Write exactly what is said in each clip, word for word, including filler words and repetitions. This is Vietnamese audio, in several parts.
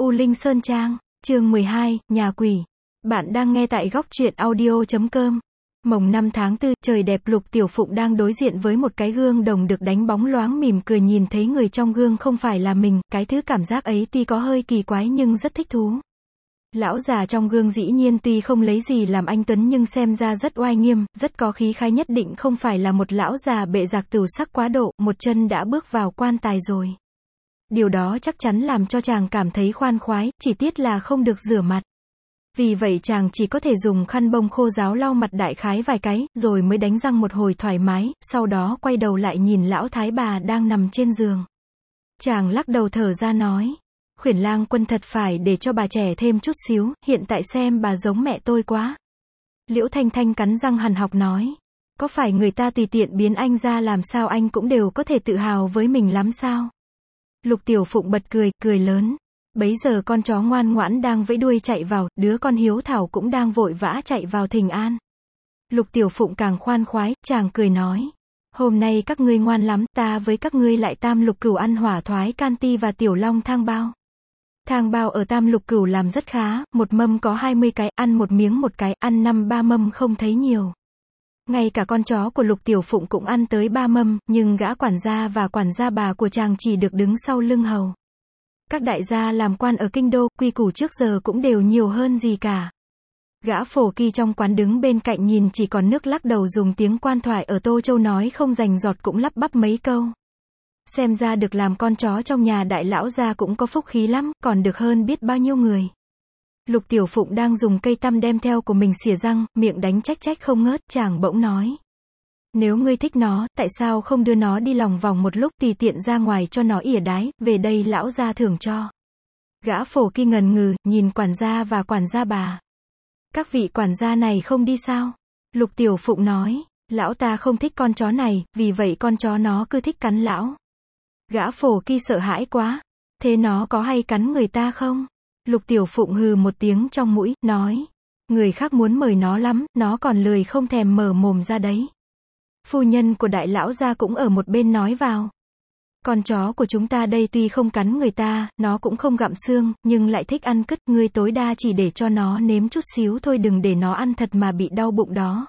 U Linh Sơn Trang, chương mười hai, Nhà Quỷ. Bạn đang nghe tại góc truyện audio chấm com. Mồng năm tháng tư, trời đẹp. Lục Tiểu Phụng đang đối diện với một cái gương đồng được đánh bóng loáng, mỉm cười nhìn thấy người trong gương không phải là mình, cái thứ cảm giác ấy tuy có hơi kỳ quái nhưng rất thích thú. Lão già trong gương dĩ nhiên tuy không lấy gì làm anh tuấn nhưng xem ra rất oai nghiêm, rất có khí khái, nhất định không phải là một lão già bệ rạc tửu sắc quá độ, một chân đã bước vào quan tài rồi. Điều đó chắc chắn làm cho chàng cảm thấy khoan khoái, chỉ tiếc là không được rửa mặt. Vì vậy chàng chỉ có thể dùng khăn bông khô ráo lau mặt đại khái vài cái, rồi mới đánh răng một hồi thoải mái, sau đó quay đầu lại nhìn lão thái bà đang nằm trên giường. Chàng lắc đầu thở ra nói, Khuyển Lang Quân thật phải để cho bà trẻ thêm chút xíu, hiện tại xem bà giống mẹ tôi quá. Liễu Thanh Thanh cắn răng hằn học nói, có phải người ta tùy tiện biến anh ra làm sao anh cũng đều có thể tự hào với mình lắm sao? Lục Tiểu Phụng bật cười, cười lớn. Bấy giờ con chó ngoan ngoãn đang vẫy đuôi chạy vào, đứa con hiếu thảo cũng đang vội vã chạy vào thỉnh an. Lục Tiểu Phụng càng khoan khoái, chàng cười nói, hôm nay các ngươi ngoan lắm, ta với các ngươi lại tam lục cửu ăn hỏa thoái can ti và tiểu long thang bao. Thang bao ở tam lục cửu làm rất khá, một mâm có hai mươi cái, ăn một miếng một cái, ăn năm ba mâm không thấy nhiều. Ngay cả con chó của Lục Tiểu Phụng cũng ăn tới ba mâm, nhưng gã quản gia và quản gia bà của chàng chỉ được đứng sau lưng hầu. Các đại gia làm quan ở kinh đô, quy củ trước giờ cũng đều nhiều hơn gì cả. Gã phổ kỳ trong quán đứng bên cạnh nhìn chỉ còn nước lắc đầu, dùng tiếng quan thoại ở Tô Châu nói không rành rọt cũng lắp bắp mấy câu. Xem ra được làm con chó trong nhà đại lão gia cũng có phúc khí lắm, còn được hơn biết bao nhiêu người. Lục Tiểu Phụng đang dùng cây tăm đem theo của mình xỉa răng, miệng đánh trách trách không ngớt, chàng bỗng nói. Nếu ngươi thích nó, tại sao không đưa nó đi lòng vòng một lúc, tùy tiện ra ngoài cho nó ỉa đái, về đây lão gia thưởng cho. Gã phổ kỳ ngần ngừ, nhìn quản gia và quản gia bà. Các vị quản gia này không đi sao? Lục Tiểu Phụng nói, lão ta không thích con chó này, vì vậy con chó nó cứ thích cắn lão. Gã phổ kỳ sợ hãi quá. Thế nó có hay cắn người ta không? Lục Tiểu Phụng hừ một tiếng trong mũi, nói. Người khác muốn mời nó lắm, nó còn lười không thèm mở mồm ra đấy. Phu nhân của đại lão gia cũng ở một bên nói vào. Con chó của chúng ta đây tuy không cắn người ta, nó cũng không gặm xương, nhưng lại thích ăn cứt, ngươi tối đa chỉ để cho nó nếm chút xíu thôi, đừng để nó ăn thật mà bị đau bụng đó.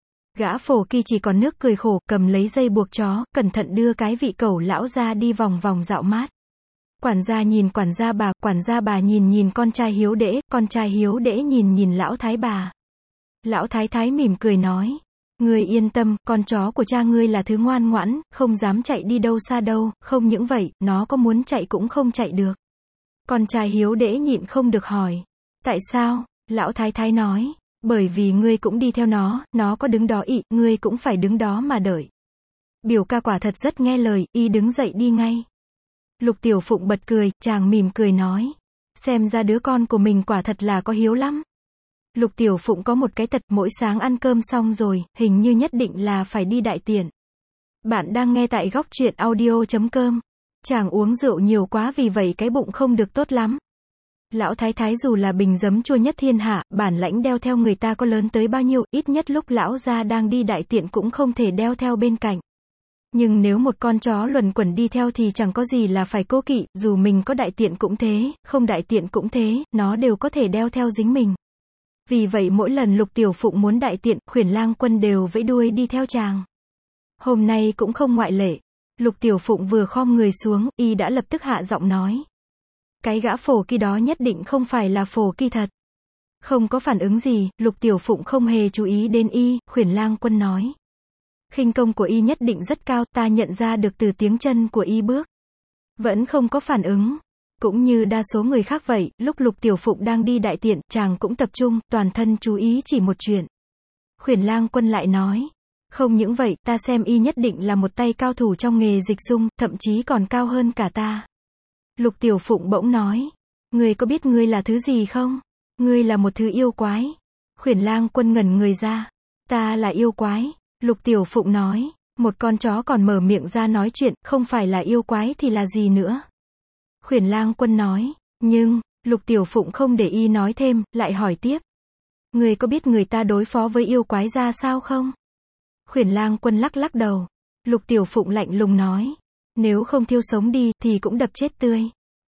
Gã phổ kỳ chỉ còn nước cười khổ, cầm lấy dây buộc chó, cẩn thận đưa cái vị cẩu lão ra đi vòng vòng dạo mát. Quản gia nhìn quản gia bà, quản gia bà nhìn nhìn con trai hiếu đễ, con trai hiếu đễ nhìn nhìn lão thái bà. Lão thái thái mỉm cười nói, ngươi yên tâm, con chó của cha ngươi là thứ ngoan ngoãn, không dám chạy đi đâu xa đâu, không những vậy, nó có muốn chạy cũng không chạy được. Con trai hiếu đễ nhịn không được hỏi, tại sao? Lão thái thái nói, bởi vì ngươi cũng đi theo nó, nó có đứng đó ị, ngươi cũng phải đứng đó mà đợi. Biểu ca quả thật rất nghe lời, y đứng dậy đi ngay. Lục Tiểu Phụng bật cười, chàng mỉm cười nói, xem ra đứa con của mình quả thật là có hiếu lắm. Lục Tiểu Phụng có một cái tật, mỗi sáng ăn cơm xong rồi, hình như nhất định là phải đi đại tiện. Bạn đang nghe tại góc truyện audio chấm com. Chàng uống rượu nhiều quá vì vậy cái bụng không được tốt lắm. Lão thái thái dù là bình giấm chua nhất thiên hạ, bản lãnh đeo theo người ta có lớn tới bao nhiêu, ít nhất lúc lão gia đang đi đại tiện cũng không thể đeo theo bên cạnh. Nhưng nếu một con chó luẩn quẩn đi theo thì chẳng có gì là phải cố kỵ, dù mình có đại tiện cũng thế, không đại tiện cũng thế, nó đều có thể đeo theo dính mình. Vì vậy mỗi lần Lục Tiểu Phụng muốn đại tiện, Khuyển Lang Quân đều vẫy đuôi đi theo chàng. Hôm nay cũng không ngoại lệ. Lục Tiểu Phụng vừa khom người xuống, y đã lập tức hạ giọng nói. Cái gã phổ kỳ đó nhất định không phải là phổ kỳ thật. Không có phản ứng gì, Lục Tiểu Phụng không hề chú ý đến y, Khuyển Lang Quân nói. Khinh công của y nhất định rất cao, ta nhận ra được từ tiếng chân của y bước. Vẫn không có phản ứng. Cũng như đa số người khác vậy, lúc Lục Tiểu Phụng đang đi đại tiện, chàng cũng tập trung, toàn thân chú ý chỉ một chuyện. Khuyển Lang Quân lại nói. Không những vậy, ta xem y nhất định là một tay cao thủ trong nghề dịch dung, thậm chí còn cao hơn cả ta. Lục Tiểu Phụng bỗng nói. Ngươi có biết ngươi là thứ gì không? Ngươi là một thứ yêu quái. Khuyển Lang Quân ngẩn người ra. Ta là yêu quái. Lục Tiểu Phụng nói. Một con chó còn mở miệng ra nói chuyện, không phải là yêu quái thì là gì nữa? Khuyển Lang Quân nói. Nhưng, Lục Tiểu Phụng không để y nói thêm, lại hỏi tiếp. Ngươi có biết người ta đối phó với yêu quái ra sao không? Khuyển Lang Quân lắc lắc đầu. Lục Tiểu Phụng lạnh lùng nói. Nếu không thiêu sống đi, thì cũng đập chết tươi.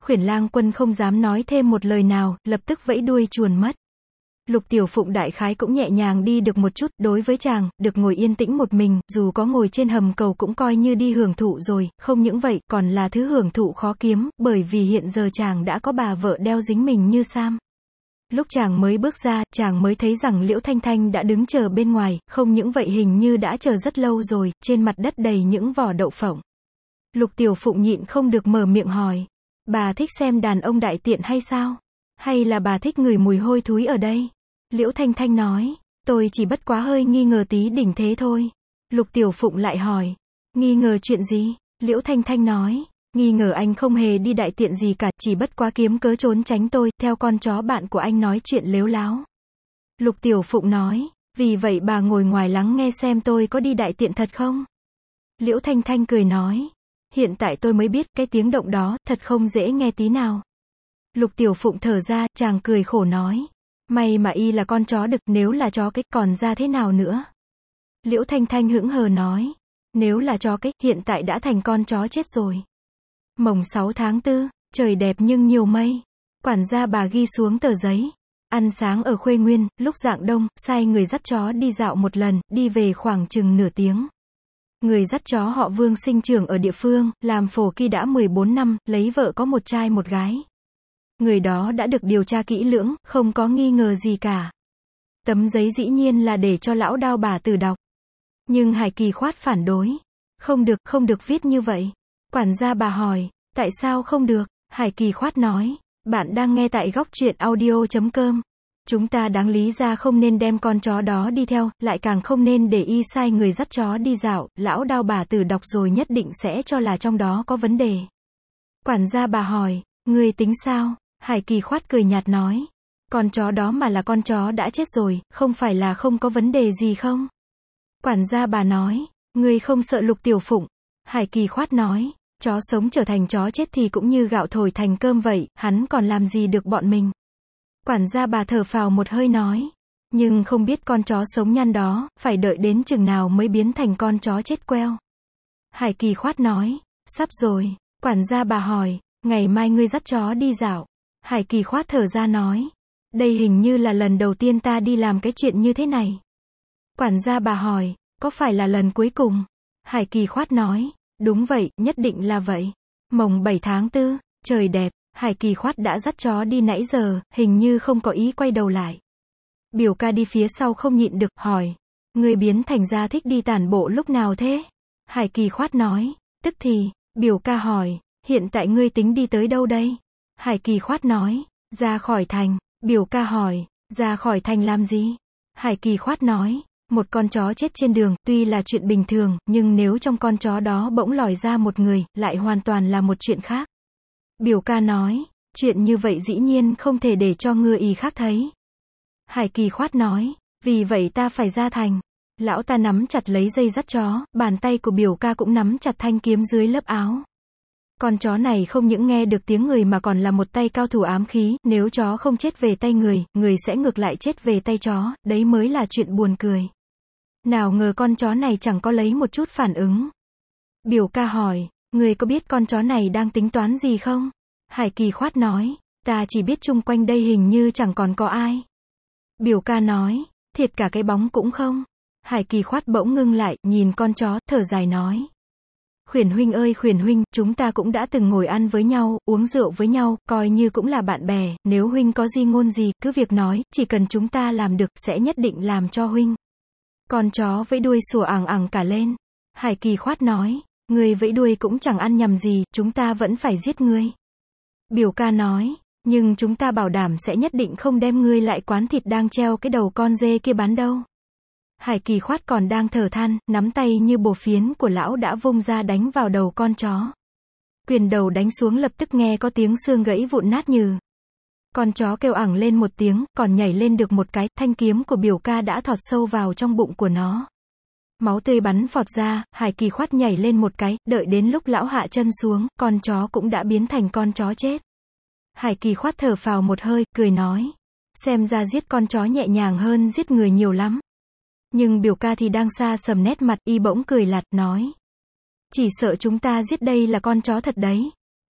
Khuyển Lang Quân không dám nói thêm một lời nào, lập tức vẫy đuôi chuồn mất. Lục Tiểu Phụng đại khái cũng nhẹ nhàng đi được một chút, đối với chàng, được ngồi yên tĩnh một mình, dù có ngồi trên hầm cầu cũng coi như đi hưởng thụ rồi, không những vậy, còn là thứ hưởng thụ khó kiếm, bởi vì hiện giờ chàng đã có bà vợ đeo dính mình như Sam. Lúc chàng mới bước ra, chàng mới thấy rằng Liễu Thanh Thanh đã đứng chờ bên ngoài, không những vậy hình như đã chờ rất lâu rồi, trên mặt đất đầy những vỏ đậu phộng. Lục Tiểu Phụng nhịn không được mở miệng hỏi, bà thích xem đàn ông đại tiện hay sao? Hay là bà thích ngửi mùi hôi thối ở đây? Liễu Thanh Thanh nói, tôi chỉ bất quá hơi nghi ngờ tí đỉnh thế thôi. Lục Tiểu Phụng lại hỏi, nghi ngờ chuyện gì? Liễu Thanh Thanh nói, nghi ngờ anh không hề đi đại tiện gì cả, chỉ bất quá kiếm cớ trốn tránh tôi, theo con chó bạn của anh nói chuyện lếu láo. Lục Tiểu Phụng nói, vì vậy bà ngồi ngoài lắng nghe xem tôi có đi đại tiện thật không? Liễu Thanh Thanh cười nói, hiện tại tôi mới biết cái tiếng động đó, thật không dễ nghe tí nào. Lục Tiểu Phụng thở ra, chàng cười khổ nói, may mà y là con chó đực, nếu là chó cái, còn ra thế nào nữa? Liễu Thanh Thanh hững hờ nói, nếu là chó cái, hiện tại đã thành con chó chết rồi. Mồng sáu tháng tư, trời đẹp nhưng nhiều mây. Quản gia bà ghi xuống tờ giấy. Ăn sáng ở Khuê Nguyên, lúc rạng đông, sai người dắt chó đi dạo một lần, đi về khoảng chừng nửa tiếng. Người dắt chó họ Vương sinh trưởng ở địa phương, làm phổ kỳ đã mười bốn năm, lấy vợ có một trai một gái. Người đó đã được điều tra kỹ lưỡng, không có nghi ngờ gì cả. Tấm giấy dĩ nhiên là để cho lão Đao bà Tử đọc. Nhưng Hải Kỳ Khoát phản đối. Không được, không được viết như vậy. Quản gia bà hỏi, tại sao không được? Hải Kỳ Khoát nói, bạn đang nghe tại góc truyện audio chấm com. Chúng ta đáng lý ra không nên đem con chó đó đi theo, lại càng không nên để y sai người dắt chó đi dạo, lão Đao bà Tử đọc rồi nhất định sẽ cho là trong đó có vấn đề. Quản gia bà hỏi, ngươi tính sao? Hải Kỳ Khoát cười nhạt nói, con chó đó mà là con chó đã chết rồi, không phải là không có vấn đề gì không? Quản gia bà nói, ngươi không sợ Lục Tiểu Phụng? Hải Kỳ Khoát nói, chó sống trở thành chó chết thì cũng như gạo thổi thành cơm vậy, hắn còn làm gì được bọn mình? Quản gia bà thở phào một hơi nói, nhưng không biết con chó sống nhăn đó, phải đợi đến chừng nào mới biến thành con chó chết queo. Hải Kỳ Khoát nói, sắp rồi. Quản gia bà hỏi, ngày mai ngươi dắt chó đi dạo. Hải Kỳ Khoát thở ra nói, đây hình như là lần đầu tiên ta đi làm cái chuyện như thế này. Quản gia bà hỏi, có phải là lần cuối cùng? Hải Kỳ Khoát nói, đúng vậy, nhất định là vậy. Mồng bảy tháng tư, trời đẹp, Hải Kỳ Khoát đã dắt chó đi nãy giờ, hình như không có ý quay đầu lại. Biểu ca đi phía sau không nhịn được, hỏi, ngươi biến thành ra thích đi tản bộ lúc nào thế? Hải Kỳ Khoát nói, tức thì, biểu ca hỏi, hiện tại ngươi tính đi tới đâu đây? Hải Kỳ Khoát nói, ra khỏi thành. Biểu ca hỏi, ra khỏi thành làm gì? Hải Kỳ Khoát nói, một con chó chết trên đường, tuy là chuyện bình thường, nhưng nếu trong con chó đó bỗng lòi ra một người, lại hoàn toàn là một chuyện khác. Biểu ca nói, chuyện như vậy dĩ nhiên không thể để cho ngư y khác thấy. Hải Kỳ Khoát nói, vì vậy ta phải ra thành. Lão ta nắm chặt lấy dây dắt chó, bàn tay của biểu ca cũng nắm chặt thanh kiếm dưới lớp áo. Con chó này không những nghe được tiếng người mà còn là một tay cao thủ ám khí, nếu chó không chết về tay người, người sẽ ngược lại chết về tay chó, đấy mới là chuyện buồn cười. Nào ngờ con chó này chẳng có lấy một chút phản ứng. Biểu ca hỏi, người có biết con chó này đang tính toán gì không? Hải Kỳ Khoát nói, ta chỉ biết chung quanh đây hình như chẳng còn có ai. Biểu ca nói, thiệt cả cái bóng cũng không. Hải Kỳ Khoát bỗng ngưng lại, nhìn con chó, thở dài nói. Khuyển huynh ơi Khuyển huynh, chúng ta cũng đã từng ngồi ăn với nhau, uống rượu với nhau, coi như cũng là bạn bè, nếu huynh có gì ngôn gì, cứ việc nói, chỉ cần chúng ta làm được, sẽ nhất định làm cho huynh. Con chó vẫy đuôi sủa ẳng ẳng cả lên. Hải Kỳ Khoát nói, ngươi vẫy đuôi cũng chẳng ăn nhầm gì, chúng ta vẫn phải giết ngươi. Biểu ca nói, nhưng chúng ta bảo đảm sẽ nhất định không đem ngươi lại quán thịt đang treo cái đầu con dê kia bán đâu. Hải Kỳ Khoát còn đang thở than, nắm tay như bồ phiến của lão đã vung ra đánh vào đầu con chó. Quyền đầu đánh xuống lập tức nghe có tiếng xương gãy vụn nát nhừ. Con chó kêu ẳng lên một tiếng, còn nhảy lên được một cái, thanh kiếm của biểu ca đã thọt sâu vào trong bụng của nó. Máu tươi bắn phọt ra, Hải Kỳ Khoát nhảy lên một cái, đợi đến lúc lão hạ chân xuống, con chó cũng đã biến thành con chó chết. Hải Kỳ Khoát thở phào một hơi, cười nói, xem ra giết con chó nhẹ nhàng hơn giết người nhiều lắm. Nhưng biểu ca thì đang xa sầm nét mặt, y bỗng cười lạt, nói. Chỉ sợ chúng ta giết đây là con chó thật đấy.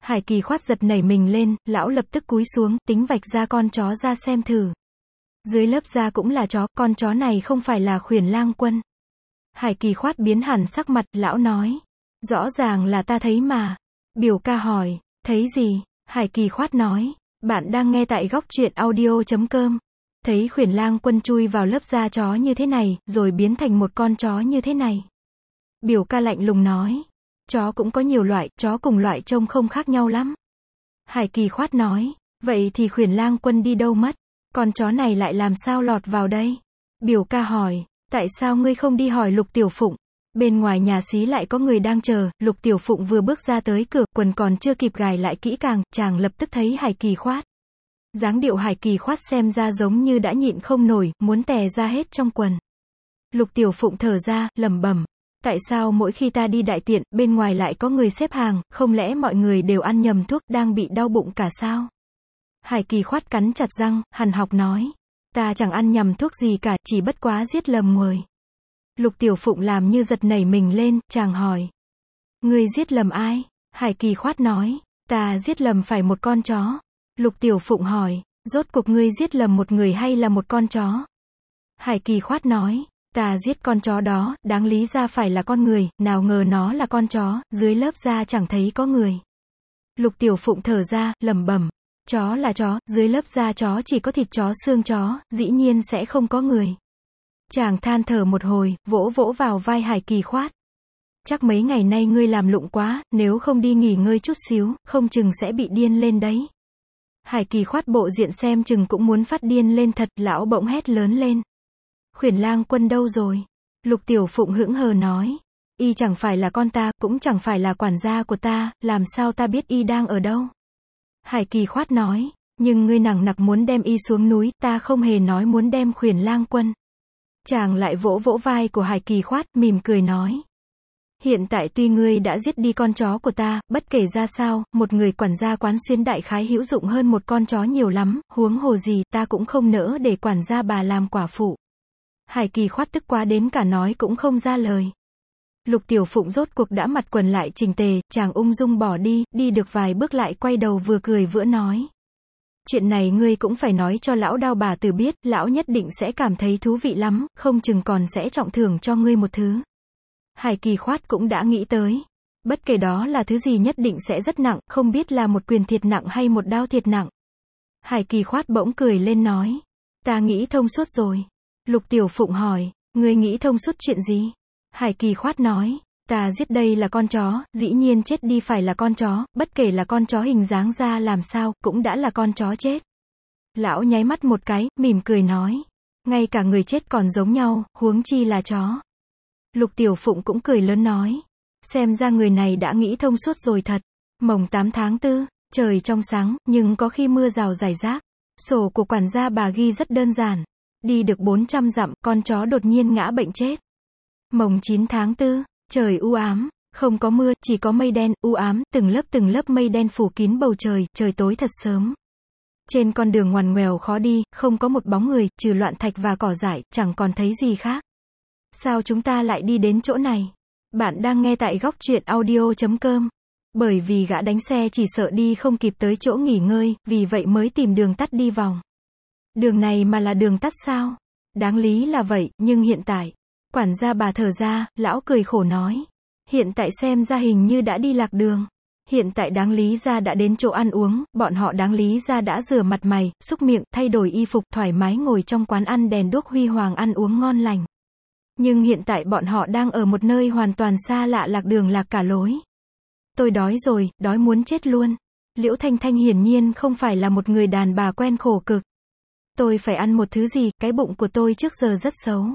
Hải Kỳ Khoát giật nảy mình lên, lão lập tức cúi xuống, tính vạch ra con chó ra xem thử. Dưới lớp da cũng là chó, con chó này không phải là Khuyển Lang Quân. Hải Kỳ Khoát biến hẳn sắc mặt, lão nói. Rõ ràng là ta thấy mà. Biểu ca hỏi, thấy gì? Hải Kỳ Khoát nói, bạn đang nghe tại góc truyện audio chấm com. Thấy Khuyển Lang Quân chui vào lớp da chó như thế này, rồi biến thành một con chó như thế này. Biểu ca lạnh lùng nói, chó cũng có nhiều loại, chó cùng loại trông không khác nhau lắm. Hải Kỳ Khoát nói, vậy thì Khuyển Lang Quân đi đâu mất? Con chó này lại làm sao lọt vào đây? Biểu ca hỏi, tại sao ngươi không đi hỏi Lục Tiểu Phụng? Bên ngoài nhà xí lại có người đang chờ. Lục Tiểu Phụng vừa bước ra tới cửa, quần còn chưa kịp gài lại kỹ càng, chàng lập tức thấy Hải Kỳ Khoát. Dáng điệu Hải Kỳ Khoát xem ra giống như đã nhịn không nổi, muốn tè ra hết trong quần. Lục Tiểu Phụng thở ra, lẩm bẩm, tại sao mỗi khi ta đi đại tiện, bên ngoài lại có người xếp hàng, không lẽ mọi người đều ăn nhầm thuốc, đang bị đau bụng cả sao? Hải Kỳ Khoát cắn chặt răng, hằn học nói, ta chẳng ăn nhầm thuốc gì cả, chỉ bất quá giết lầm người. Lục Tiểu Phụng làm như giật nảy mình lên, chàng hỏi, ngươi giết lầm ai? Hải Kỳ Khoát nói, ta giết lầm phải một con chó. Lục Tiểu Phụng hỏi, rốt cuộc ngươi giết lầm một người hay là một con chó? Hải Kỳ Khoát nói, ta giết con chó đó, đáng lý ra phải là con người, nào ngờ nó là con chó, dưới lớp da chẳng thấy có người. Lục Tiểu Phụng thở ra, lẩm bẩm, chó là chó, dưới lớp da chó chỉ có thịt chó xương chó, dĩ nhiên sẽ không có người. Chàng than thở một hồi, vỗ vỗ vào vai Hải Kỳ Khoát. Chắc mấy ngày nay ngươi làm lụng quá, nếu không đi nghỉ ngơi chút xíu, không chừng sẽ bị điên lên đấy. Hải Kỳ Khoát bộ diện xem chừng cũng muốn phát điên lên thật, lão bỗng hét lớn lên. Khuyển Lang Quân đâu rồi? Lục Tiểu Phụng hững hờ nói. Y chẳng phải là con ta, cũng chẳng phải là quản gia của ta, làm sao ta biết y đang ở đâu? Hải Kỳ Khoát nói, nhưng ngươi nằng nặc muốn đem y xuống núi, ta không hề nói muốn đem Khuyển Lang Quân. Chàng lại vỗ vỗ vai của Hải Kỳ Khoát, mỉm cười nói. Hiện tại tuy ngươi đã giết đi con chó của ta, bất kể ra sao, một người quản gia quán xuyến đại khái hữu dụng hơn một con chó nhiều lắm, huống hồ gì, ta cũng không nỡ để quản gia bà làm quả phụ. Hải Kỳ Khoát tức quá đến cả nói cũng không ra lời. Lục Tiểu Phụng rốt cuộc đã mặt quần lại chỉnh tề, chàng ung dung bỏ đi, đi được vài bước lại quay đầu vừa cười vừa nói. Chuyện này ngươi cũng phải nói cho lão Đao bà tử biết, lão nhất định sẽ cảm thấy thú vị lắm, không chừng còn sẽ trọng thưởng cho ngươi một thứ. Hải Kỳ Khoát cũng đã nghĩ tới. Bất kể đó là thứ gì nhất định sẽ rất nặng, không biết là một quyền thiệt nặng hay một đao thiệt nặng. Hải Kỳ Khoát bỗng cười lên nói. Ta nghĩ thông suốt rồi. Lục Tiểu Phụng hỏi, ngươi nghĩ thông suốt chuyện gì? Hải Kỳ Khoát nói, ta giết đây là con chó, dĩ nhiên chết đi phải là con chó, bất kể là con chó hình dáng ra làm sao, cũng đã là con chó chết. Lão nháy mắt một cái, mỉm cười nói, ngay cả người chết còn giống nhau, huống chi là chó. Lục Tiểu Phụng cũng cười lớn nói, xem ra người này đã nghĩ thông suốt rồi thật. Mồng tám tháng tư, trời trong sáng, nhưng có khi mưa rào rải rác. Sổ của quản gia bà ghi rất đơn giản. Đi được bốn trăm dặm, con chó đột nhiên ngã bệnh chết. Mồng chín tháng tư, trời u ám, không có mưa, chỉ có mây đen, u ám, từng lớp từng lớp mây đen phủ kín bầu trời, trời tối thật sớm. Trên con đường ngoằn ngoèo khó đi, không có một bóng người, trừ loạn thạch và cỏ dại, chẳng còn thấy gì khác. Sao chúng ta lại đi đến chỗ này? Bạn đang nghe tại góc truyện audio chấm com. Bởi vì gã đánh xe chỉ sợ đi không kịp tới chỗ nghỉ ngơi, vì vậy mới tìm đường tắt đi vòng. Đường này mà là đường tắt sao? Đáng lý là vậy, nhưng hiện tại, quản gia bà thở ra, lão cười khổ nói. Hiện tại xem ra hình như đã đi lạc đường. Hiện tại đáng lý ra đã đến chỗ ăn uống, bọn họ đáng lý ra đã rửa mặt mày, xúc miệng, thay đổi y phục, thoải mái ngồi trong quán ăn đèn đuốc huy hoàng ăn uống ngon lành. Nhưng hiện tại bọn họ đang ở một nơi hoàn toàn xa lạ, lạc đường lạc cả lối. Tôi đói rồi, đói muốn chết luôn. Liễu Thanh Thanh hiển nhiên không phải là một người đàn bà quen khổ cực. Tôi phải ăn một thứ gì, cái bụng của tôi trước giờ rất xấu.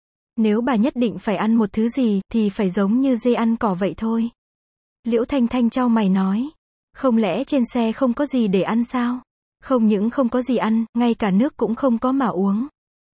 Nếu bà nhất định phải ăn một thứ gì, thì phải giống như dê ăn cỏ vậy thôi. Liễu Thanh Thanh chau mày nói. Không lẽ trên xe không có gì để ăn sao? Không những không có gì ăn, ngay cả nước cũng không có mà uống.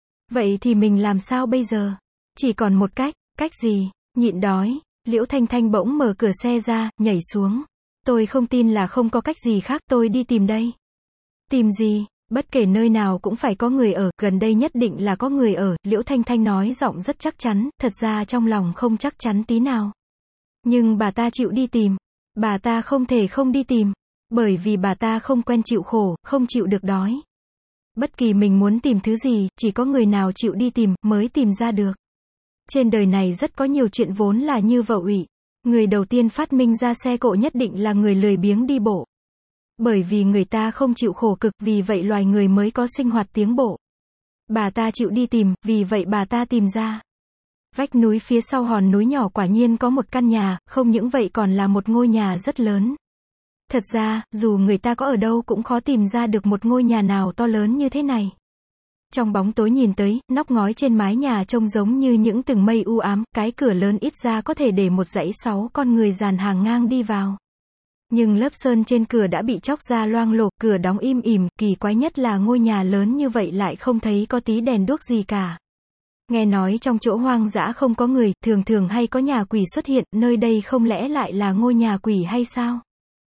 Vậy thì mình làm sao bây giờ? Chỉ còn một cách, cách gì? Nhịn đói. Liễu Thanh Thanh bỗng mở cửa xe ra, nhảy xuống. Tôi không tin là không có cách gì khác, tôi đi tìm đây. Tìm gì? Bất kể nơi nào cũng phải có người ở, gần đây nhất định là có người ở, Liễu Thanh Thanh nói giọng rất chắc chắn, thật ra trong lòng không chắc chắn tí nào. Nhưng bà ta chịu đi tìm. Bà ta không thể không đi tìm. Bởi vì bà ta không quen chịu khổ, không chịu được đói. Bất kỳ mình muốn tìm thứ gì, chỉ có người nào chịu đi tìm, mới tìm ra được. Trên đời này rất có nhiều chuyện vốn là như vậy. Người đầu tiên phát minh ra xe cộ nhất định là người lười biếng đi bộ. Bởi vì người ta không chịu khổ cực, vì vậy loài người mới có sinh hoạt tiến bộ. Bà ta chịu đi tìm, vì vậy bà ta tìm ra. Vách núi phía sau hòn núi nhỏ quả nhiên có một căn nhà, không những vậy còn là một ngôi nhà rất lớn. Thật ra, dù người ta có ở đâu cũng khó tìm ra được một ngôi nhà nào to lớn như thế này. Trong bóng tối nhìn tới, nóc ngói trên mái nhà trông giống như những tầng mây u ám, cái cửa lớn ít ra có thể để một dãy sáu con người dàn hàng ngang đi vào. Nhưng lớp sơn trên cửa đã bị chóc ra loang lổ, cửa đóng im ỉm, kỳ quái nhất là ngôi nhà lớn như vậy lại không thấy có tí đèn đuốc gì cả. Nghe nói trong chỗ hoang dã không có người, thường thường hay có nhà quỷ xuất hiện, nơi đây không lẽ lại là ngôi nhà quỷ hay sao?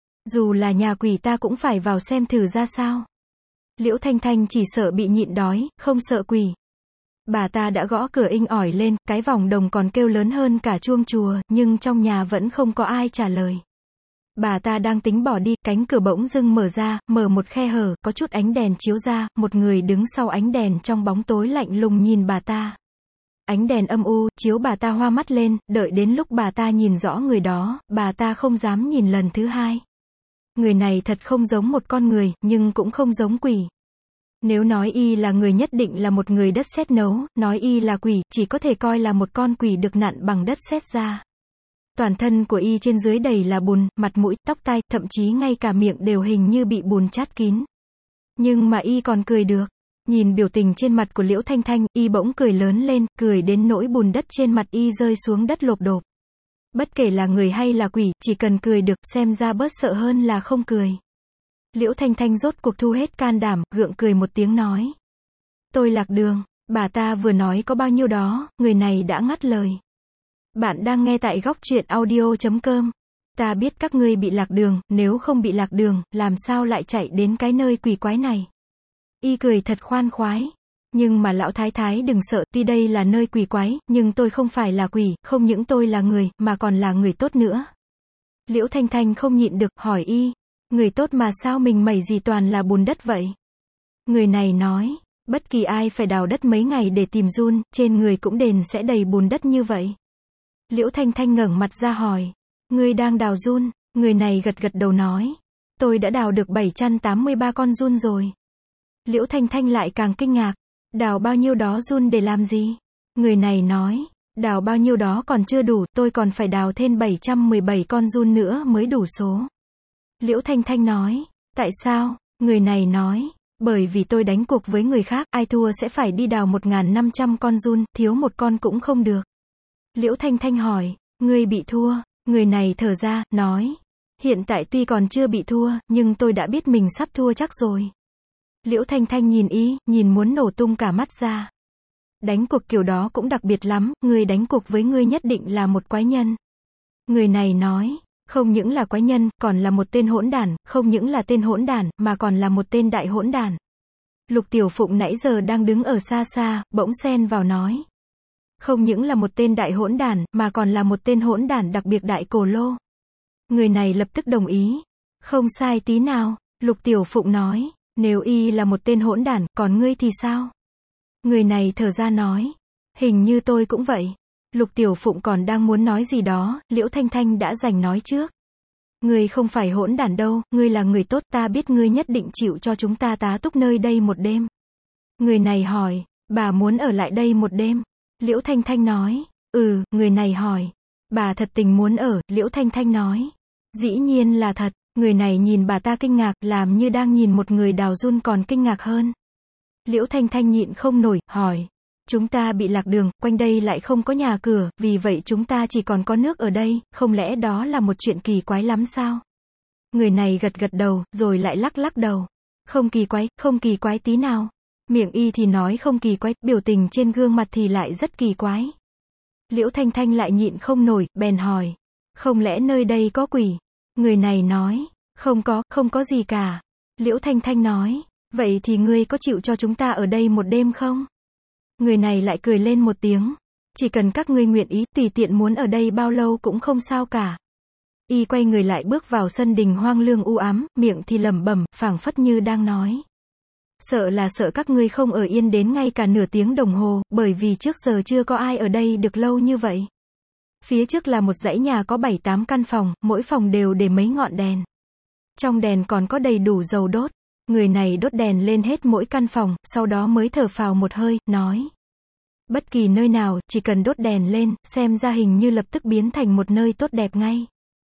Dù là nhà quỷ ta cũng phải vào xem thử ra sao. Liễu Thanh Thanh chỉ sợ bị nhịn đói, không sợ quỷ. Bà ta đã gõ cửa inh ỏi lên, cái vòng đồng còn kêu lớn hơn cả chuông chùa, nhưng trong nhà vẫn không có ai trả lời. Bà ta đang tính bỏ đi, cánh cửa bỗng dưng mở ra, mở một khe hở, có chút ánh đèn chiếu ra, một người đứng sau ánh đèn trong bóng tối lạnh lùng nhìn bà ta. Ánh đèn âm u, chiếu bà ta hoa mắt lên, đợi đến lúc bà ta nhìn rõ người đó, bà ta không dám nhìn lần thứ hai. Người này thật không giống một con người, nhưng cũng không giống quỷ. Nếu nói y là người nhất định là một người đất sét nấu, nói y là quỷ, chỉ có thể coi là một con quỷ được nặn bằng đất sét ra. Toàn thân của y trên dưới đầy là bùn, mặt mũi, tóc tai, thậm chí ngay cả miệng đều hình như bị bùn chát kín. Nhưng mà y còn cười được. Nhìn biểu tình trên mặt của Liễu Thanh Thanh, y bỗng cười lớn lên, cười đến nỗi bùn đất trên mặt y rơi xuống đất lộp độp. Bất kể là người hay là quỷ, chỉ cần cười được, xem ra bớt sợ hơn là không cười. Liễu Thanh Thanh rốt cuộc thu hết can đảm, gượng cười một tiếng nói. Tôi lạc đường. Bà ta vừa nói có bao nhiêu đó, người này đã ngắt lời. Bạn đang nghe tại góc truyện audio chấm com. Ta biết các ngươi bị lạc đường, nếu không bị lạc đường, làm sao lại chạy đến cái nơi quỷ quái này. Y cười thật khoan khoái. Nhưng mà lão thái thái đừng sợ, tuy đây là nơi quỷ quái, nhưng tôi không phải là quỷ, không những tôi là người, mà còn là người tốt nữa. Liễu Thanh Thanh không nhịn được, hỏi y. Người tốt mà sao mình mẩy gì toàn là bùn đất vậy? Người này nói, bất kỳ ai phải đào đất mấy ngày để tìm giun, trên người cũng đền sẽ đầy bùn đất như vậy. Liễu Thanh Thanh ngẩng mặt ra hỏi, ngươi đang đào giun? Người này gật gật đầu nói, tôi đã đào được bảy trăm tám mươi ba con giun rồi. Liễu Thanh Thanh lại càng kinh ngạc, đào bao nhiêu đó giun để làm gì? Người này nói, đào bao nhiêu đó còn chưa đủ, tôi còn phải đào thêm bảy trăm mười bảy con giun nữa mới đủ số. Liễu Thanh Thanh nói, tại sao? Người này nói, bởi vì tôi đánh cuộc với người khác, ai thua sẽ phải đi đào một nghìn năm trăm con giun, thiếu một con cũng không được. Liễu Thanh Thanh hỏi, ngươi bị thua? Người này thở ra, nói, hiện tại tuy còn chưa bị thua, nhưng tôi đã biết mình sắp thua chắc rồi. Liễu Thanh Thanh nhìn ý, nhìn muốn nổ tung cả mắt ra. Đánh cuộc kiểu đó cũng đặc biệt lắm, người đánh cuộc với ngươi nhất định là một quái nhân. Người này nói, không những là quái nhân, còn là một tên hỗn đản, không những là tên hỗn đản, mà còn là một tên đại hỗn đản. Lục Tiểu Phụng nãy giờ đang đứng ở xa xa, bỗng xen vào nói. Không những là một tên đại hỗn đản, mà còn là một tên hỗn đản đặc biệt đại cổ lô. Người này lập tức đồng ý. Không sai tí nào, Lục Tiểu Phụng nói, nếu y là một tên hỗn đản, còn ngươi thì sao? Người này thở ra nói, hình như tôi cũng vậy. Lục Tiểu Phụng còn đang muốn nói gì đó, Liễu Thanh Thanh đã giành nói trước. Ngươi không phải hỗn đản đâu, ngươi là người tốt, ta biết ngươi nhất định chịu cho chúng ta tá túc nơi đây một đêm. Người này hỏi, bà muốn ở lại đây một đêm? Liễu Thanh Thanh nói, ừ, người này hỏi, bà thật tình muốn ở? Liễu Thanh Thanh nói, dĩ nhiên là thật. Người này nhìn bà ta kinh ngạc, làm như đang nhìn một người đào giun còn kinh ngạc hơn. Liễu Thanh Thanh nhịn không nổi, hỏi, chúng ta bị lạc đường, quanh đây lại không có nhà cửa, vì vậy chúng ta chỉ còn có nước ở đây, không lẽ đó là một chuyện kỳ quái lắm sao? Người này gật gật đầu, rồi lại lắc lắc đầu. Không kỳ quái, không kỳ quái tí nào. Miệng y thì nói không kỳ quái, biểu tình trên gương mặt thì lại rất kỳ quái. Liễu Thanh Thanh lại nhịn không nổi, bèn hỏi, không lẽ nơi đây có quỷ? Người này nói, không có, không có gì cả. Liễu Thanh Thanh nói, vậy thì ngươi có chịu cho chúng ta ở đây một đêm không? Người này lại cười lên một tiếng, chỉ cần các ngươi nguyện ý, tùy tiện muốn ở đây bao lâu cũng không sao cả. Y quay người lại bước vào sân đình hoang lương u ám, miệng thì lẩm bẩm, phảng phất như đang nói. Sợ là sợ các ngươi không ở yên đến ngay cả nửa tiếng đồng hồ, bởi vì trước giờ chưa có ai ở đây được lâu như vậy. Phía trước là một dãy nhà có bảy tám căn phòng, mỗi phòng đều để mấy ngọn đèn. Trong đèn còn có đầy đủ dầu đốt. Người này đốt đèn lên hết mỗi căn phòng, sau đó mới thở phào một hơi, nói. Bất kỳ nơi nào, chỉ cần đốt đèn lên, xem ra hình như lập tức biến thành một nơi tốt đẹp ngay.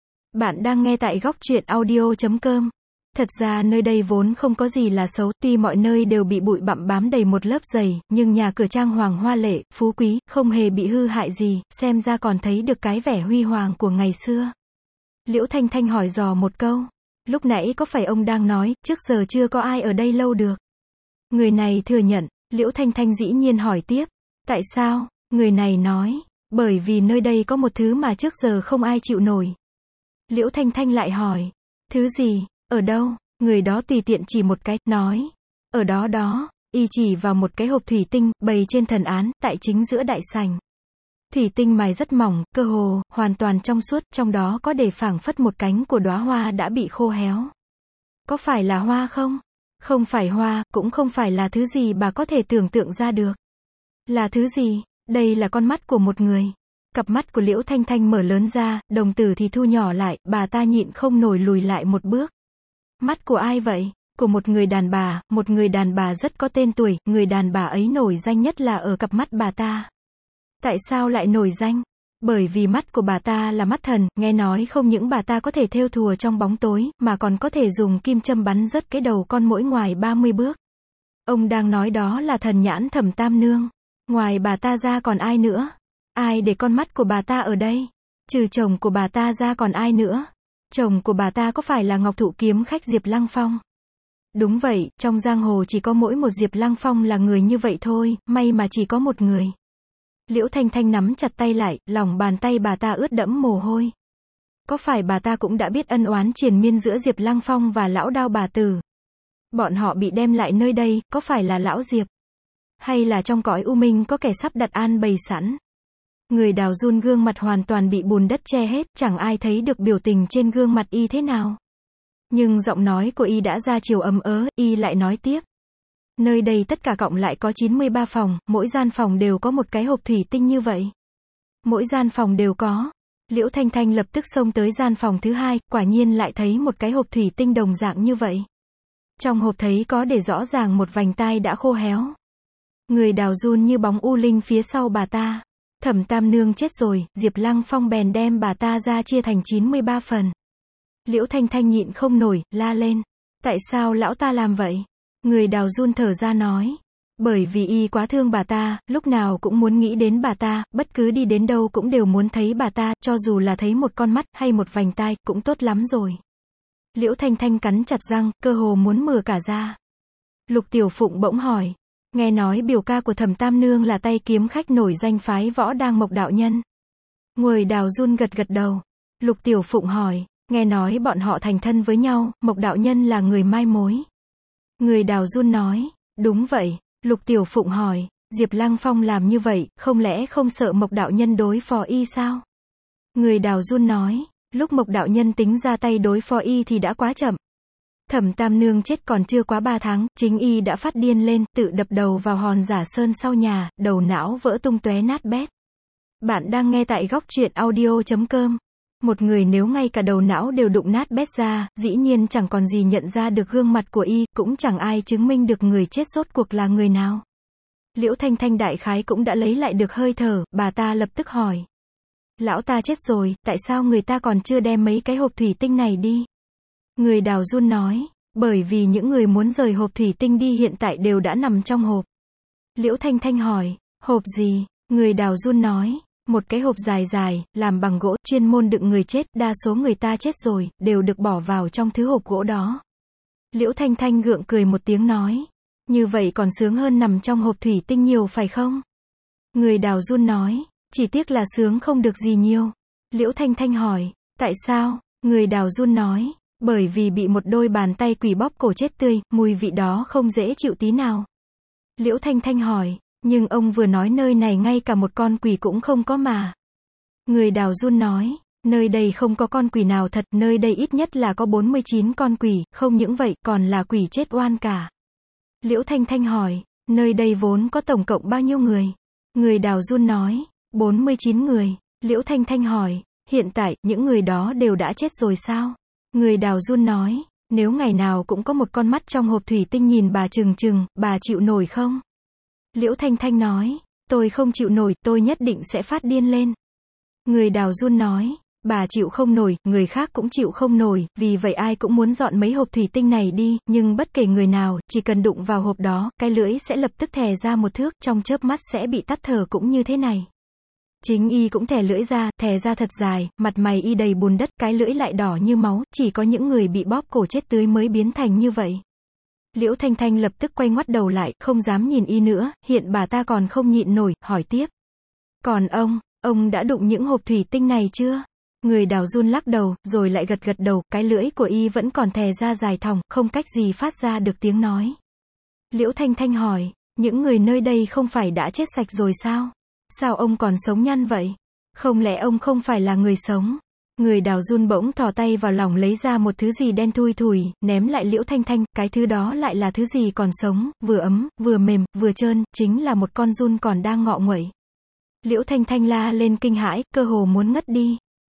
Bạn đang nghe tại góc truyện audio chấm com. Thật ra nơi đây vốn không có gì là xấu, tuy mọi nơi đều bị bụi bặm bám đầy một lớp dày, nhưng nhà cửa trang hoàng hoa lệ, phú quý, không hề bị hư hại gì, xem ra còn thấy được cái vẻ huy hoàng của ngày xưa. Liễu Thanh Thanh hỏi dò một câu. Lúc nãy có phải ông đang nói, trước giờ chưa có ai ở đây lâu được? Người này thừa nhận. Liễu Thanh Thanh dĩ nhiên hỏi tiếp. Tại sao? Người này nói. Bởi vì nơi đây có một thứ mà trước giờ không ai chịu nổi. Liễu Thanh Thanh lại hỏi. Thứ gì? Ở đâu? Người đó tùy tiện chỉ một cái, nói. Ở đó đó. Y chỉ vào một cái hộp thủy tinh, bày trên thần án, tại chính giữa đại sảnh. Thủy tinh mài rất mỏng, cơ hồ, hoàn toàn trong suốt, trong đó có để phảng phất một cánh của đóa hoa đã bị khô héo. Có phải là hoa không? Không phải hoa, cũng không phải là thứ gì bà có thể tưởng tượng ra được. Là thứ gì? Đây là con mắt của một người. Cặp mắt của Liễu Thanh Thanh mở lớn ra, đồng tử thì thu nhỏ lại, bà ta nhịn không nổi lùi lại một bước. Mắt của ai vậy? Của một người đàn bà, một người đàn bà rất có tên tuổi, người đàn bà ấy nổi danh nhất là ở cặp mắt bà ta. Tại sao lại nổi danh? Bởi vì mắt của bà ta là mắt thần, nghe nói không những bà ta có thể thêu thùa trong bóng tối, mà còn có thể dùng kim châm bắn rớt cái đầu con muỗi ngoài ba mươi bước. Ông đang nói đó là thần nhãn Thẩm Tam Nương. Ngoài bà ta ra còn ai nữa? Ai để con mắt của bà ta ở đây? Trừ chồng của bà ta ra còn ai nữa? Chồng của bà ta có phải là Ngọc Thụ kiếm khách Diệp Lăng Phong? Đúng vậy, trong giang hồ chỉ có mỗi một Diệp Lăng Phong là người như vậy thôi, may mà chỉ có một người. Liễu Thanh Thanh nắm chặt tay lại, lòng bàn tay bà ta ướt đẫm mồ hôi. Có phải bà ta cũng đã biết ân oán triền miên giữa Diệp Lăng Phong và lão Đao bà tử? Bọn họ bị đem lại nơi đây, có phải là lão Diệp? Hay là trong cõi u minh có kẻ sắp đặt an bày sẵn? Người Đào run gương mặt hoàn toàn bị bùn đất che hết, chẳng ai thấy được biểu tình trên gương mặt y thế nào. Nhưng giọng nói của y đã ra chiều ấm ớ, y lại nói tiếp. Nơi đây tất cả cộng lại có chín mươi ba phòng, mỗi gian phòng đều có một cái hộp thủy tinh như vậy. Mỗi gian phòng đều có. Liễu Thanh Thanh lập tức xông tới gian phòng thứ hai, quả nhiên lại thấy một cái hộp thủy tinh đồng dạng như vậy. Trong hộp thấy có để rõ ràng một vành tai đã khô héo. Người Đào run như bóng u linh phía sau bà ta. Thẩm Tam Nương chết rồi, Diệp Lăng Phong bèn đem bà ta ra chia thành chín mươi ba phần. Liễu Thanh Thanh nhịn không nổi, la lên. Tại sao lão ta làm vậy? Người Đào run thở ra nói. Bởi vì y quá thương bà ta, lúc nào cũng muốn nghĩ đến bà ta, bất cứ đi đến đâu cũng đều muốn thấy bà ta, cho dù là thấy một con mắt hay một vành tai, cũng tốt lắm rồi. Liễu Thanh Thanh cắn chặt răng, cơ hồ muốn mửa cả ra. Lục Tiểu Phụng bỗng hỏi. Nghe nói biểu ca của Thẩm Tam Nương là tay kiếm khách nổi danh phái võ đang Mộc đạo nhân. Người Đào run gật gật đầu. Lục Tiểu Phụng hỏi. Nghe nói bọn họ thành thân với nhau, Mộc đạo nhân là người mai mối. Người Đào run nói. Đúng vậy. Lục Tiểu Phụng hỏi. Diệp Lăng Phong làm như vậy, không lẽ không sợ Mộc đạo nhân đối phó y sao? Người Đào run nói. Lúc Mộc đạo nhân tính ra tay đối phó y thì đã quá chậm. Thẩm Tam Nương chết còn chưa quá ba tháng, chính y đã phát điên lên, tự đập đầu vào hòn giả sơn sau nhà, đầu não vỡ tung tóe nát bét. Bạn đang nghe tại góc truyện audio chấm com. Một người nếu ngay cả đầu não đều đụng nát bét ra, dĩ nhiên chẳng còn gì nhận ra được gương mặt của y, cũng chẳng ai chứng minh được người chết rốt cuộc là người nào. Liễu Thanh Thanh đại khái cũng đã lấy lại được hơi thở, bà ta lập tức hỏi. Lão ta chết rồi, tại sao người ta còn chưa đem mấy cái hộp thủy tinh này đi? Người Đào run nói, bởi vì những người muốn rời hộp thủy tinh đi hiện tại đều đã nằm trong hộp. Liễu Thanh Thanh hỏi, hộp gì? Người Đào run nói, một cái hộp dài dài, làm bằng gỗ, chuyên môn đựng người chết, đa số người ta chết rồi, đều được bỏ vào trong thứ hộp gỗ đó. Liễu Thanh Thanh gượng cười một tiếng nói, như vậy còn sướng hơn nằm trong hộp thủy tinh nhiều phải không? Người Đào run nói, chỉ tiếc là sướng không được gì nhiều. Liễu Thanh Thanh hỏi, tại sao? Người Đào run nói, bởi vì bị một đôi bàn tay quỷ bóp cổ chết tươi, mùi vị đó không dễ chịu tí nào. Liễu Thanh Thanh hỏi, nhưng ông vừa nói nơi này ngay cả một con quỷ cũng không có mà. Người Đào run nói, Nơi đây không có con quỷ nào thật, nơi đây ít nhất là có bốn mươi chín con quỷ, không những vậy, còn là quỷ chết oan cả. Liễu Thanh Thanh hỏi, nơi đây vốn có tổng cộng bao nhiêu người? Người Đào Giun nói, bốn mươi chín người. Liễu Thanh Thanh hỏi, hiện tại, những người đó đều đã chết rồi sao? Người Đào Giun nói, nếu ngày nào cũng có một con mắt trong hộp thủy tinh nhìn bà trừng trừng, bà chịu nổi không? Liễu Thanh Thanh nói, tôi không chịu nổi, tôi nhất định sẽ phát điên lên. Người Đào Giun nói, bà chịu không nổi, người khác cũng chịu không nổi, vì vậy ai cũng muốn dọn mấy hộp thủy tinh này đi, nhưng bất kể người nào, chỉ cần đụng vào hộp đó, cái lưỡi sẽ lập tức thè ra một thước, trong chớp mắt sẽ bị tắt thở cũng như thế này. Chính y cũng thè lưỡi ra, thè ra thật dài, mặt mày y đầy bùn đất, cái lưỡi lại đỏ như máu, chỉ có những người bị bóp cổ chết tươi mới biến thành như vậy. Liễu Thanh Thanh lập tức quay ngoắt đầu lại, không dám nhìn y nữa, hiện bà ta còn không nhịn nổi, hỏi tiếp. Còn ông, ông đã đụng những hộp thủy tinh này chưa? Người Đào Giun lắc đầu, rồi lại gật gật đầu, cái lưỡi của y vẫn còn thè ra dài thòng, không cách gì phát ra được tiếng nói. Liễu Thanh Thanh hỏi, những người nơi đây không phải đã chết sạch rồi sao? Sao ông còn sống nhăn vậy? Không lẽ ông không phải là người sống? Người Đào Giun bỗng thò tay vào lòng lấy ra một thứ gì đen thui thủi, ném lại Liễu Thanh Thanh, cái thứ đó lại là thứ gì còn sống, vừa ấm, vừa mềm, vừa trơn, chính là một con giun còn đang ngọ nguậy. Liễu Thanh Thanh la lên kinh hãi, cơ hồ muốn ngất đi.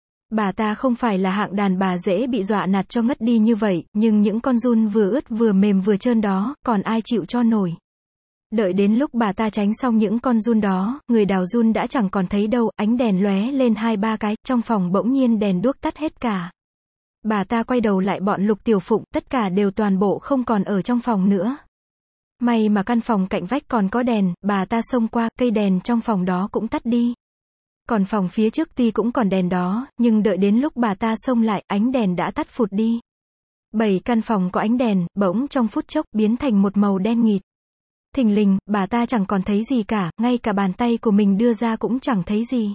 Bà ta không phải là hạng đàn bà dễ bị dọa nạt cho ngất đi như vậy, nhưng những con giun vừa ướt vừa mềm vừa trơn đó, còn ai chịu cho nổi. Đợi đến lúc bà ta tránh xong những con giun đó, người Đào Giun đã chẳng còn thấy đâu, ánh đèn lóe lên hai ba cái, trong phòng bỗng nhiên đèn đuốc tắt hết cả. Bà ta quay đầu lại bọn Lục Tiểu Phụng, tất cả đều toàn bộ không còn ở trong phòng nữa. May mà căn phòng cạnh vách còn có đèn, bà ta xông qua, cây đèn trong phòng đó cũng tắt đi. Còn phòng phía trước tuy cũng còn đèn đó, nhưng đợi đến lúc bà ta xông lại, ánh đèn đã tắt phụt đi. Bảy căn phòng có ánh đèn, bỗng trong phút chốc, biến thành một màu đen nghịt. Thình lình, bà ta chẳng còn thấy gì cả, ngay cả bàn tay của mình đưa ra cũng chẳng thấy gì.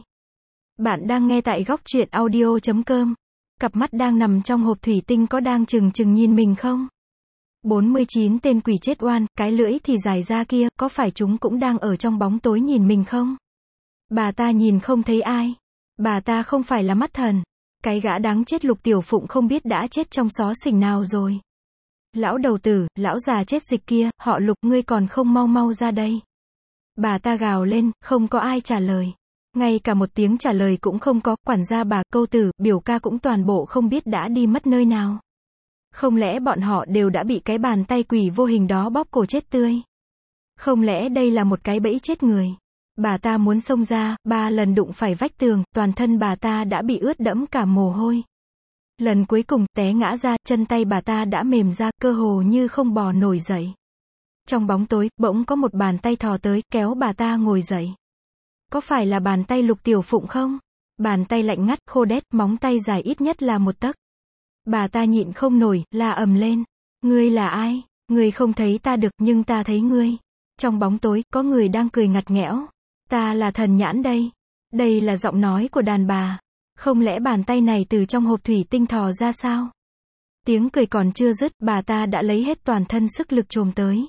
Bạn đang nghe tại góc truyện audio chấm com. Cặp mắt đang nằm trong hộp thủy tinh có đang chừng chừng nhìn mình không? bốn mươi chín tên quỷ chết oan, cái lưỡi thì dài ra kia, có phải chúng cũng đang ở trong bóng tối nhìn mình không? Bà ta nhìn không thấy ai. Bà ta không phải là mắt thần. Cái gã đáng chết Lục Tiểu Phụng không biết đã chết trong xó xỉnh nào rồi. Lão đầu tử, lão già chết dịch kia, họ Lục, ngươi còn không mau mau ra đây. Bà ta gào lên, không có ai trả lời. Ngay cả một tiếng trả lời cũng không có, quản gia bà, câu tử, biểu ca cũng toàn bộ không biết đã đi mất nơi nào. Không lẽ bọn họ đều đã bị cái bàn tay quỷ vô hình đó bóp cổ chết tươi? Không lẽ đây là một cái bẫy chết người? Bà ta muốn xông ra, ba lần đụng phải vách tường, toàn thân bà ta đã bị ướt đẫm cả mồ hôi. Lần cuối cùng, té ngã ra, chân tay bà ta đã mềm ra, cơ hồ như không bò nổi dậy. Trong bóng tối, bỗng có một bàn tay thò tới, kéo bà ta ngồi dậy. Có phải là bàn tay Lục Tiểu Phụng không? Bàn tay lạnh ngắt, khô đét, móng tay dài ít nhất là một tấc. Bà ta nhịn không nổi, la ầm lên. Ngươi là ai? Ngươi không thấy ta được, nhưng ta thấy ngươi. Trong bóng tối, có người đang cười ngặt nghẽo. Ta là Thần Nhãn đây. Đây là giọng nói của đàn bà. Không lẽ bàn tay này từ trong hộp thủy tinh thò ra sao? Tiếng cười còn chưa dứt, bà ta đã lấy hết toàn thân sức lực chồm tới.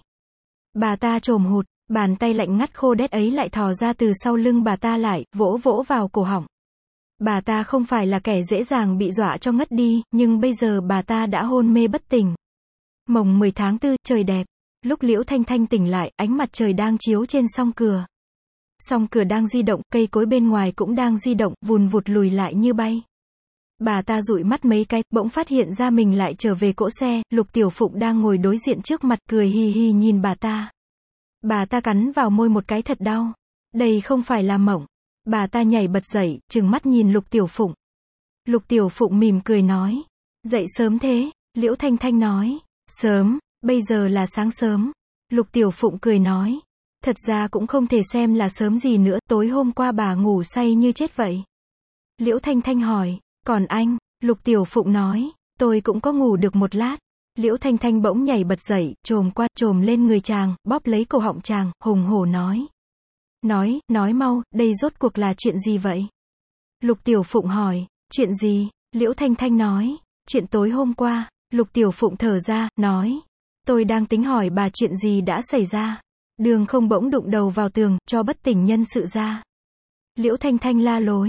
Bà ta chồm hụt, bàn tay lạnh ngắt khô đét ấy lại thò ra từ sau lưng bà ta lại, vỗ vỗ vào cổ họng. Bà ta không phải là kẻ dễ dàng bị dọa cho ngất đi, nhưng bây giờ bà ta đã hôn mê bất tỉnh. Mồng mười tháng tư, trời đẹp. Lúc Liễu Thanh Thanh tỉnh lại, ánh mặt trời đang chiếu trên song cửa. Song cửa đang di động, cây cối bên ngoài cũng đang di động, vùn vụt lùi lại như bay. Bà ta dụi mắt mấy cái, bỗng phát hiện ra mình lại trở về cỗ xe, Lục Tiểu Phụng đang ngồi đối diện trước mặt, cười hì hì nhìn bà ta. Bà ta cắn vào môi một cái thật đau. Đây không phải là mộng. Bà ta nhảy bật dậy, trừng mắt nhìn Lục Tiểu Phụng. Lục Tiểu Phụng mỉm cười nói. Dậy sớm thế, Liễu Thanh Thanh nói. Sớm, bây giờ là sáng sớm. Lục Tiểu Phụng cười nói. Thật ra cũng không thể xem là sớm gì nữa, tối hôm qua bà ngủ say như chết vậy. Liễu Thanh Thanh hỏi, còn anh? Lục Tiểu Phụng nói, tôi cũng có ngủ được một lát. Liễu Thanh Thanh bỗng nhảy bật dậy, chồm qua, chồm lên người chàng, bóp lấy cổ họng chàng, hùng hổ nói. Nói, nói mau, đây rốt cuộc là chuyện gì vậy? Lục Tiểu Phụng hỏi, chuyện gì? Liễu Thanh Thanh nói, chuyện tối hôm qua. Lục Tiểu Phụng thở ra, nói, tôi đang tính hỏi bà chuyện gì đã xảy ra. Đường không bỗng đụng đầu vào tường, cho bất tỉnh nhân sự ra. Liễu Thanh Thanh la lối.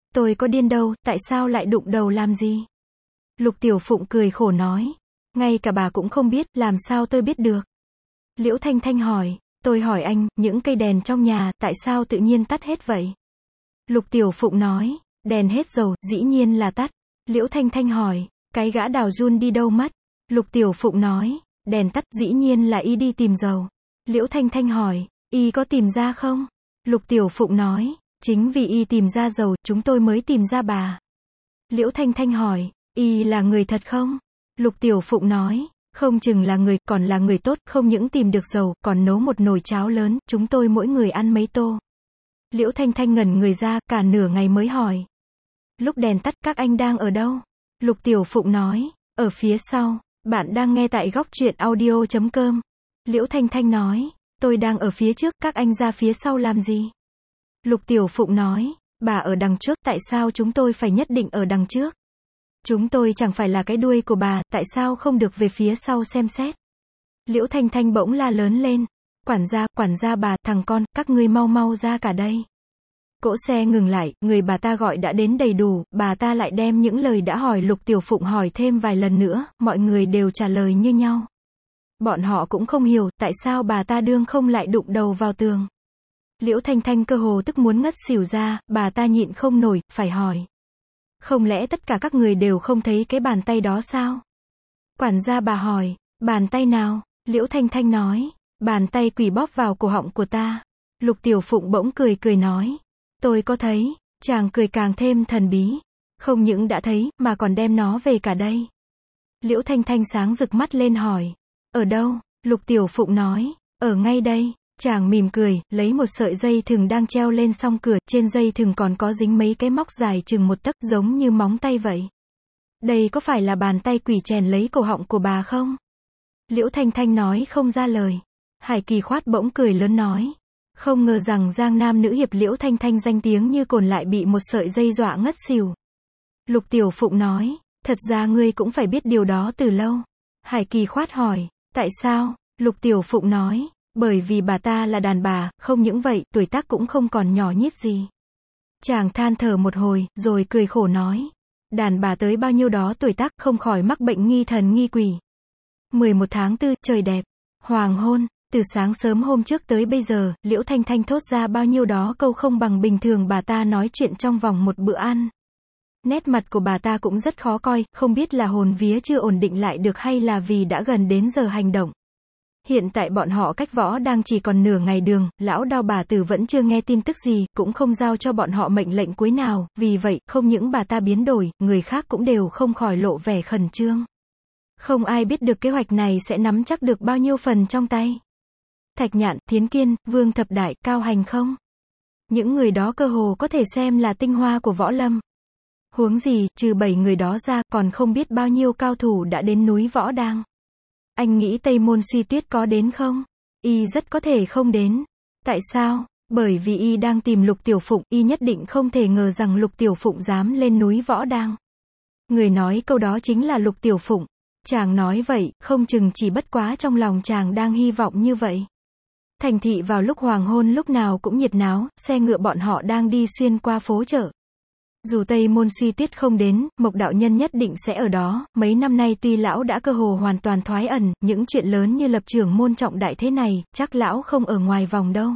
Tôi có điên đâu, tại sao lại đụng đầu làm gì? Lục Tiểu Phụng cười khổ nói. Ngay cả bà cũng không biết, làm sao tôi biết được? Liễu Thanh Thanh hỏi. Tôi hỏi anh, những cây đèn trong nhà, tại sao tự nhiên tắt hết vậy? Lục Tiểu Phụng nói. Đèn hết dầu, dĩ nhiên là tắt. Liễu Thanh Thanh hỏi. Cái gã Đào Jun đi đâu mất? Lục Tiểu Phụng nói. Đèn tắt, dĩ nhiên là y đi tìm dầu. Liễu Thanh Thanh hỏi. Y có tìm ra không? Lục Tiểu Phụng nói. Chính vì y tìm ra dầu, chúng tôi mới tìm ra bà. Liễu Thanh Thanh hỏi. Y là người thật không? Lục Tiểu Phụng nói. Không chừng là người, còn là người tốt, không những tìm được dầu, còn nấu một nồi cháo lớn, chúng tôi mỗi người ăn mấy tô. Liễu Thanh Thanh ngẩn người ra, cả nửa ngày mới hỏi. Lúc đèn tắt, các anh đang ở đâu? Lục Tiểu Phụng nói. Ở phía sau. Bạn đang nghe tại góc truyện audio chấm com. Liễu Thanh Thanh nói. Tôi đang ở phía trước, các anh ra phía sau làm gì? Lục Tiểu Phụng nói. Bà ở đằng trước, tại sao chúng tôi phải nhất định ở đằng trước? Chúng tôi chẳng phải là cái đuôi của bà, tại sao không được về phía sau xem xét? Liễu Thanh Thanh bỗng la lớn lên. Quản gia, quản gia bà, thằng con, các ngươi mau mau ra cả đây. Cỗ xe ngừng lại, người bà ta gọi đã đến đầy đủ, bà ta lại đem những lời đã hỏi Lục Tiểu Phụng hỏi thêm vài lần nữa, mọi người đều trả lời như nhau. Bọn họ cũng không hiểu, tại sao bà ta đương không lại đụng đầu vào tường. Liễu Thanh Thanh cơ hồ tức muốn ngất xỉu ra, bà ta nhịn không nổi, phải hỏi. Không lẽ tất cả các người đều không thấy cái bàn tay đó sao? Quản gia bà hỏi, bàn tay nào? Liễu Thanh Thanh nói, bàn tay quỷ bóp vào cổ họng của ta. Lục Tiểu Phụng bỗng cười cười nói, tôi có thấy. Chàng cười càng thêm thần bí. Không những đã thấy, mà còn đem nó về cả đây. Liễu Thanh Thanh sáng rực mắt lên hỏi, ở đâu? Lục Tiểu Phụng nói, ở ngay đây. Chàng mỉm cười, lấy một sợi dây thừng đang treo lên song cửa, trên dây thừng còn có dính mấy cái móc dài chừng một tấc giống như móng tay vậy. Đây có phải là bàn tay quỷ chèn lấy cổ họng của bà không? Liễu Thanh Thanh nói không ra lời. Hải Kỳ Khoát bỗng cười lớn nói. Không ngờ rằng giang nam nữ hiệp Liễu Thanh Thanh danh tiếng như cồn lại bị một sợi dây dọa ngất xỉu. Lục Tiểu Phụng nói, thật ra ngươi cũng phải biết điều đó từ lâu. Hải Kỳ Khoát hỏi, tại sao? Lục Tiểu Phụng nói, bởi vì bà ta là đàn bà, không những vậy, tuổi tác cũng không còn nhỏ nhít gì. Chàng than thở một hồi, rồi cười khổ nói, đàn bà tới bao nhiêu đó tuổi tác không khỏi mắc bệnh nghi thần nghi quỷ. mười một tháng tư, trời đẹp. Hoàng hôn, từ sáng sớm hôm trước tới bây giờ, Liễu Thanh Thanh thốt ra bao nhiêu đó câu không bằng bình thường bà ta nói chuyện trong vòng một bữa ăn. Nét mặt của bà ta cũng rất khó coi, không biết là hồn vía chưa ổn định lại được hay là vì đã gần đến giờ hành động. Hiện tại bọn họ cách võ đang chỉ còn nửa ngày đường, lão Đao bà tử vẫn chưa nghe tin tức gì, cũng không giao cho bọn họ mệnh lệnh cuối nào, vì vậy, không những bà ta biến đổi, người khác cũng đều không khỏi lộ vẻ khẩn trương. Không ai biết được kế hoạch này sẽ nắm chắc được bao nhiêu phần trong tay. Thạch Nhạn, Thiến Kiên, Vương Thập Đại, Cao Hành không? Những người đó cơ hồ có thể xem là tinh hoa của võ lâm. Huống gì, trừ bảy người đó ra, còn không biết bao nhiêu cao thủ đã đến núi Võ Đang. Anh nghĩ Tây Môn Suy Tuyết có đến không? Y rất có thể không đến. Tại sao? Bởi vì y đang tìm Lục Tiểu Phụng, y nhất định không thể ngờ rằng Lục Tiểu Phụng dám lên núi Võ Đang. Người nói câu đó chính là Lục Tiểu Phụng. Chàng nói vậy, không chừng chỉ bất quá trong lòng chàng đang hy vọng như vậy. Thành thị vào lúc hoàng hôn lúc nào cũng nhiệt náo, xe ngựa bọn họ đang đi xuyên qua phố chợ. Dù Tây Môn Suy Tuyết không đến, Mộc đạo nhân nhất định sẽ ở đó, mấy năm nay tuy lão đã cơ hồ hoàn toàn thoái ẩn, những chuyện lớn như lập trưởng môn trọng đại thế này, chắc lão không ở ngoài vòng đâu.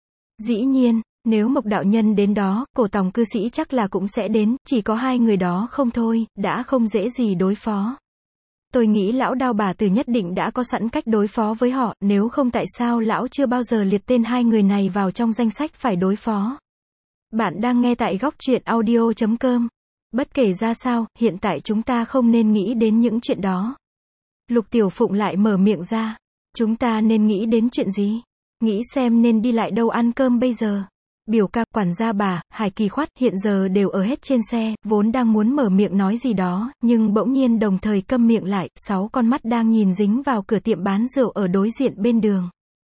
Dĩ nhiên, nếu Mộc đạo nhân đến đó, cổ tòng cư sĩ chắc là cũng sẽ đến, chỉ có hai người đó không thôi, đã không dễ gì đối phó. Tôi nghĩ lão Đao bà tử nhất định đã có sẵn cách đối phó với họ, nếu không tại sao lão chưa bao giờ liệt tên hai người này vào trong danh sách phải đối phó. Bạn đang nghe tại góc truyện audio chấm com. Bất kể ra sao, hiện tại chúng ta không nên nghĩ đến những chuyện đó. Lục Tiểu Phụng lại mở miệng ra. Chúng ta nên nghĩ đến chuyện gì? Nghĩ xem nên đi lại đâu ăn cơm bây giờ. Biểu ca, quản gia bà, Hải Kỳ Khoát hiện giờ đều ở hết trên xe, vốn đang muốn mở miệng nói gì đó, nhưng bỗng nhiên đồng thời câm miệng lại, sáu con mắt đang nhìn dính vào cửa tiệm bán rượu ở đối diện bên đường.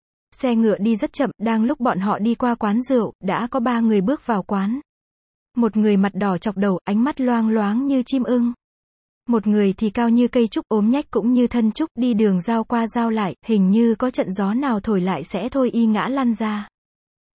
Xe ngựa đi rất chậm, đang lúc bọn họ đi qua quán rượu, đã có ba người bước vào quán. Một người mặt đỏ chọc đầu, ánh mắt loang loáng như chim ưng. Một người thì cao như cây trúc, ốm nhách cũng như thân trúc, đi đường giao qua giao lại, hình như có trận gió nào thổi lại sẽ thôi y ngã lăn ra.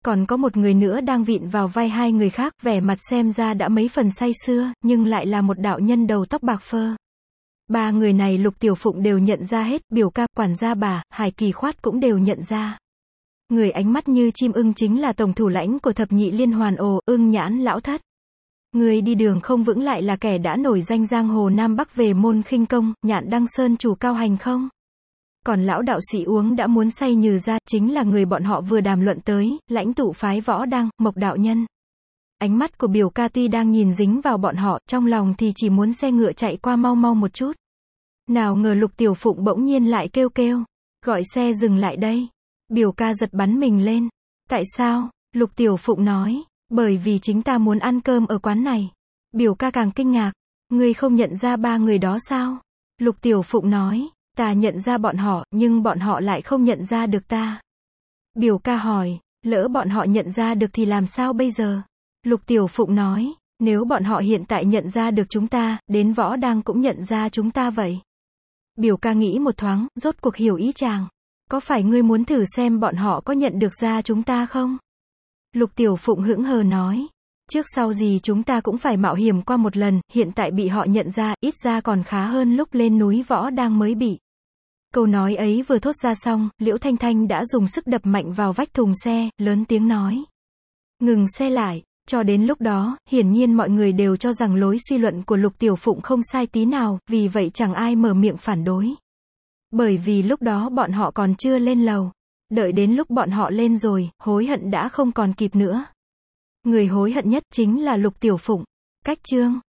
Còn có một người nữa đang vịn vào vai hai người khác, vẻ mặt xem ra đã mấy phần say sưa, nhưng lại là một đạo nhân đầu tóc bạc phơ. Ba người này Lục Tiểu Phụng đều nhận ra hết, biểu ca, quản gia bà, Hải Kỳ Khoát cũng đều nhận ra. Người ánh mắt như chim ưng chính là tổng thủ lãnh của thập nhị liên hoàn ồ, Ưng Nhãn lão thất. Người đi đường không vững lại là kẻ đã nổi danh giang hồ Nam Bắc về môn khinh công, Nhạn Đăng Sơn chủ Cao Hành không? Còn lão đạo sĩ uống đã muốn say nhừ ra, chính là người bọn họ vừa đàm luận tới, lãnh tụ phái Võ Đăng, Mộc đạo nhân. Ánh mắt của biểu ca tuy đang nhìn dính vào bọn họ, trong lòng thì chỉ muốn xe ngựa chạy qua mau mau một chút. Nào ngờ Lục Tiểu Phụng bỗng nhiên lại kêu kêu, gọi xe dừng lại đây. Biểu ca giật bắn mình lên. Tại sao? Lục Tiểu Phụng nói, bởi vì chính ta muốn ăn cơm ở quán này. Biểu ca càng kinh ngạc, ngươi không nhận ra ba người đó sao? Lục Tiểu Phụng nói, ta nhận ra bọn họ, nhưng bọn họ lại không nhận ra được ta. Biểu ca hỏi, lỡ bọn họ nhận ra được thì làm sao bây giờ? Lục Tiểu Phụng nói, nếu bọn họ hiện tại nhận ra được chúng ta, đến Võ Đăng cũng nhận ra chúng ta vậy. Biểu ca nghĩ một thoáng, rốt cuộc hiểu ý chàng. Có phải ngươi muốn thử xem bọn họ có nhận được ra chúng ta không? Lục Tiểu Phụng hững hờ nói, trước sau gì chúng ta cũng phải mạo hiểm qua một lần, hiện tại bị họ nhận ra, ít ra còn khá hơn lúc lên núi Võ Đăng mới bị. Câu nói ấy vừa thốt ra xong, Liễu Thanh Thanh đã dùng sức đập mạnh vào vách thùng xe, lớn tiếng nói. Ngừng xe lại. Cho đến lúc đó, hiển nhiên mọi người đều cho rằng lối suy luận của Lục Tiểu Phụng không sai tí nào, vì vậy chẳng ai mở miệng phản đối. Bởi vì lúc đó bọn họ còn chưa lên lầu. Đợi đến lúc bọn họ lên rồi, hối hận đã không còn kịp nữa. Người hối hận nhất chính là Lục Tiểu Phụng. Cách chương